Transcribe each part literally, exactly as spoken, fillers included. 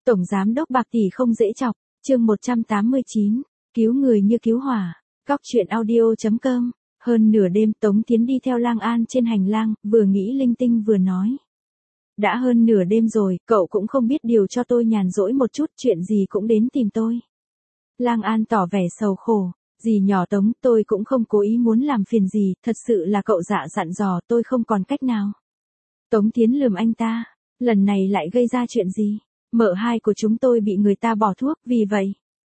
Tổng giám đốc Bạc Tỷ không dễ chọc, chương một trăm tám mươi chín, cứu người như cứu hỏa, cóc truyện audio chấm com. Hơn nửa đêm Tống Thiến đi theo Lang An trên hành lang, vừa nghĩ linh tinh vừa nói. Đã hơn nửa đêm rồi, cậu cũng không biết điều cho tôi nhàn rỗi một chút, chuyện gì cũng đến tìm tôi. Lang An tỏ vẻ sầu khổ, dì nhỏ Tống, tôi cũng không cố ý muốn làm phiền gì, thật sự là cậu dạ dặn dò tôi không còn cách nào. Tống Thiến lườm anh ta, lần này lại gây ra chuyện gì? Mợ hai của chúng tôi bị người ta bỏ thuốc, vì vậy.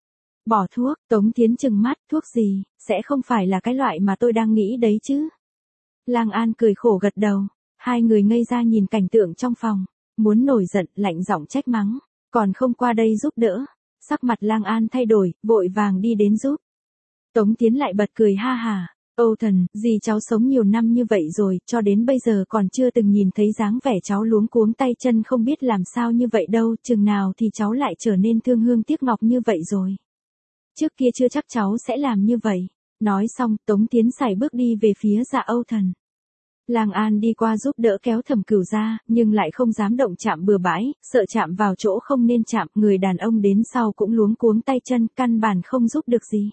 Bỏ thuốc, Tống Thiến trừng mắt, thuốc gì, sẽ không phải là cái loại mà tôi đang nghĩ đấy chứ. Lang An cười khổ gật đầu, hai người ngây ra nhìn cảnh tượng trong phòng, muốn nổi giận, lạnh giọng trách mắng, còn không qua đây giúp đỡ. Sắc mặt Lang An thay đổi, vội vàng đi đến giúp. Tống Thiến lại bật cười ha hà, Âu Thần, dì cháu sống nhiều năm như vậy rồi, cho đến bây giờ còn chưa từng nhìn thấy dáng vẻ cháu luống cuống tay chân không biết làm sao như vậy đâu, chừng nào thì cháu lại trở nên thương hương tiếc ngọc như vậy rồi. Trước kia chưa chắc cháu sẽ làm như vậy. Nói xong, Tống Thiến sải bước đi về phía Dạ Âu Thần. Lang An đi qua giúp đỡ kéo Thẩm Cửu ra, nhưng lại không dám động chạm bừa bãi, sợ chạm vào chỗ không nên chạm, người đàn ông đến sau cũng luống cuống tay chân, căn bản không giúp được gì.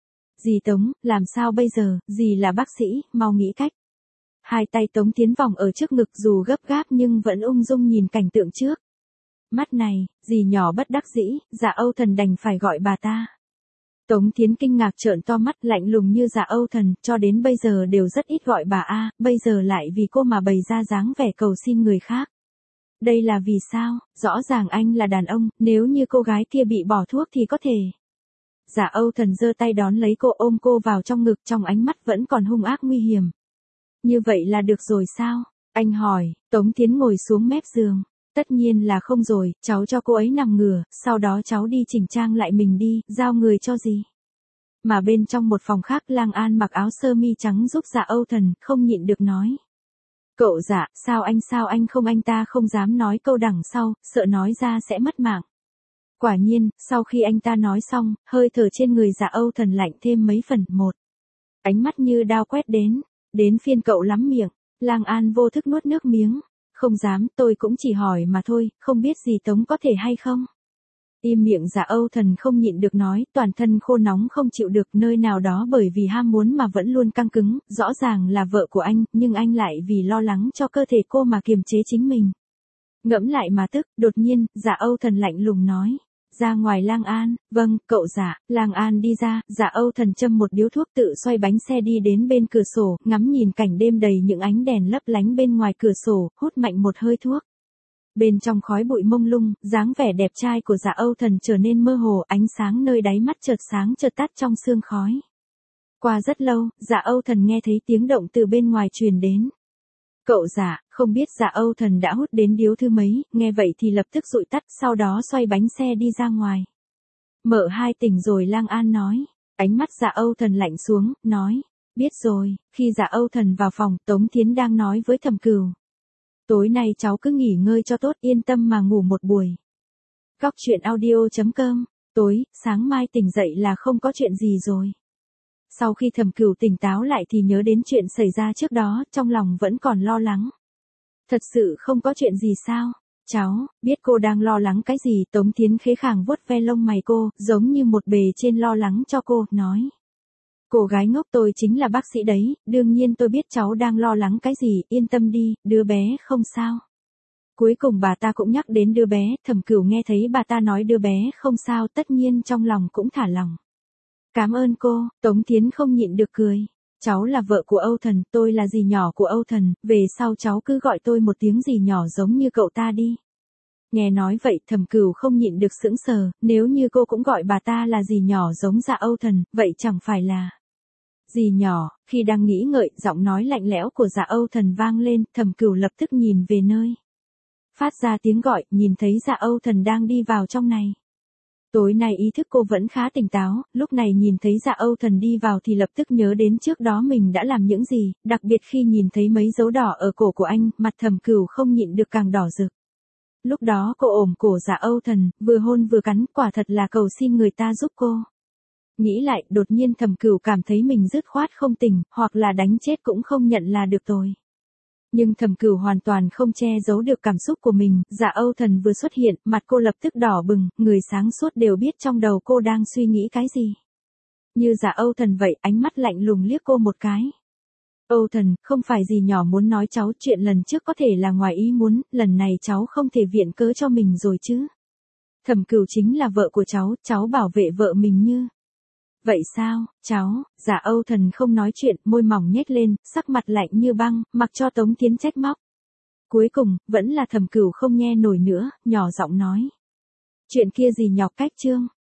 Dì Tống, làm sao bây giờ, dì là bác sĩ, mau nghĩ cách. Hai tay Tống Thiến vòng ở trước ngực dù gấp gáp nhưng vẫn ung dung nhìn cảnh tượng trước. Mắt này, dì nhỏ bất đắc dĩ, Dạ Âu Thần đành phải gọi bà ta. Tống Thiến kinh ngạc trợn to mắt, lạnh lùng như Dạ Âu Thần, cho đến bây giờ đều rất ít gọi bà A, bây giờ lại vì cô mà bày ra dáng vẻ cầu xin người khác. Đây là vì sao? Rõ ràng anh là đàn ông, nếu như cô gái kia bị bỏ thuốc thì có thể. Dạ Âu Thần giơ tay đón lấy cô, ôm cô vào trong ngực, trong ánh mắt vẫn còn hung ác nguy hiểm. Như vậy là được rồi sao? Anh hỏi. Tống Thiến ngồi xuống mép giường. Tất nhiên là không rồi, cháu cho cô ấy nằm ngửa, sau đó cháu đi chỉnh trang lại mình đi, giao người cho gì. Mà bên trong một phòng khác, Lang An mặc áo sơ mi trắng giúp Dạ Âu Thần, không nhịn được nói. Cậu Dạ, sao anh sao anh không anh ta không dám nói câu đằng sau, sợ nói ra sẽ mất mạng. Quả nhiên, sau khi anh ta nói xong, hơi thở trên người Dạ Âu Thần lạnh thêm mấy phần. Một, ánh mắt như đao quét đến, đến phiên cậu lắm miệng. Lang An vô thức nuốt nước miếng. Không dám, tôi cũng chỉ hỏi mà thôi, không biết dì Tống có thể hay không. Im miệng. Dạ Âu Thần không nhịn được nói, toàn thân khô nóng không chịu được, nơi nào đó bởi vì ham muốn mà vẫn luôn căng cứng, rõ ràng là vợ của anh, nhưng anh lại vì lo lắng cho cơ thể cô mà kiềm chế chính mình. Ngẫm lại mà tức, đột nhiên, Dạ Âu Thần lạnh lùng nói. Ra ngoài. Lang An, vâng, cậu Dạ. Lang An đi ra, Dạ Âu Thần châm một điếu thuốc, tự xoay bánh xe đi đến bên cửa sổ, ngắm nhìn cảnh đêm đầy những ánh đèn lấp lánh bên ngoài cửa sổ, hút mạnh một hơi thuốc. Bên trong khói bụi mông lung, dáng vẻ đẹp trai của Dạ Âu Thần trở nên mơ hồ, ánh sáng nơi đáy mắt chợt sáng chợt tắt trong sương khói. Qua rất lâu, Dạ Âu Thần nghe thấy tiếng động từ bên ngoài truyền đến. Cậu Dạ, không biết Dạ Âu Thần đã hút đến điếu thứ mấy, nghe vậy thì lập tức dụi tắt, sau đó xoay bánh xe đi ra ngoài. Mợ hai tỉnh rồi. Lang An nói. Ánh mắt Dạ Âu Thần lạnh xuống, nói. Biết rồi. Khi Dạ Âu Thần vào phòng, Tống Thiến đang nói với Thẩm Cửu. Tối nay cháu cứ nghỉ ngơi cho tốt, yên tâm mà ngủ một buổi. Cóc truyện audio chấm com. Tối, sáng mai tỉnh dậy là không có chuyện gì rồi. Sau khi Thẩm Cửu tỉnh táo lại thì nhớ đến chuyện xảy ra trước đó, trong lòng vẫn còn lo lắng. Thật sự không có chuyện gì sao? Cháu, biết cô đang lo lắng cái gì? Tống Thiến khế khàng vuốt ve lông mày cô, giống như một bề trên lo lắng cho cô, nói. Cô gái ngốc, tôi chính là bác sĩ đấy, đương nhiên tôi biết cháu đang lo lắng cái gì, yên tâm đi, đứa bé không sao. Cuối cùng bà ta cũng nhắc đến đứa bé, Thẩm Cửu nghe thấy bà ta nói đứa bé không sao, tất nhiên trong lòng cũng thả lòng. Cảm ơn cô. Tống Thiến không nhịn được cười. Cháu là vợ của Âu Thần, tôi là dì nhỏ của Âu Thần, về sau cháu cứ gọi tôi một tiếng dì nhỏ giống như cậu ta đi. Nghe nói vậy, Thẩm Cửu không nhịn được sững sờ, nếu như cô cũng gọi bà ta là dì nhỏ giống Dạ Âu Thần, vậy chẳng phải là dì nhỏ. Khi đang nghĩ ngợi, giọng nói lạnh lẽo của Dạ Âu Thần vang lên, Thẩm Cửu lập tức nhìn về nơi phát ra tiếng gọi, nhìn thấy Dạ Âu Thần đang đi vào trong này. Tối nay ý thức cô vẫn khá tỉnh táo, lúc này nhìn thấy Dạ Âu Thần đi vào thì lập tức nhớ đến trước đó mình đã làm những gì, đặc biệt khi nhìn thấy mấy dấu đỏ ở cổ của anh, mặt Thẩm Cửu không nhịn được càng đỏ rực. Lúc đó cô ôm cổ Dạ Âu Thần, vừa hôn vừa cắn, quả thật là cầu xin người ta giúp cô. Nghĩ lại, đột nhiên Thẩm Cửu cảm thấy mình dứt khoát không tỉnh, hoặc là đánh chết cũng không nhận là được rồi. Nhưng Thẩm Cửu hoàn toàn không che giấu được cảm xúc của mình, Dạ Âu Thần vừa xuất hiện, mặt cô lập tức đỏ bừng, người sáng suốt đều biết trong đầu cô đang suy nghĩ cái gì. Như Dạ Âu Thần vậy, ánh mắt lạnh lùng liếc cô một cái. Âu Thần, không phải gì nhỏ muốn nói cháu, chuyện lần trước có thể là ngoài ý muốn, lần này cháu không thể viện cớ cho mình rồi chứ. Thẩm Cửu chính là vợ của cháu, cháu bảo vệ vợ mình như. Vậy sao, cháu, Dạ Âu Thần không nói chuyện, môi mỏng nhếch lên, sắc mặt lạnh như băng, mặc cho Tống Thiến trách móc. Cuối cùng, vẫn là Thẩm Cửu không nghe nổi nữa, nhỏ giọng nói. Chuyện kia gì nhọc cách Trương,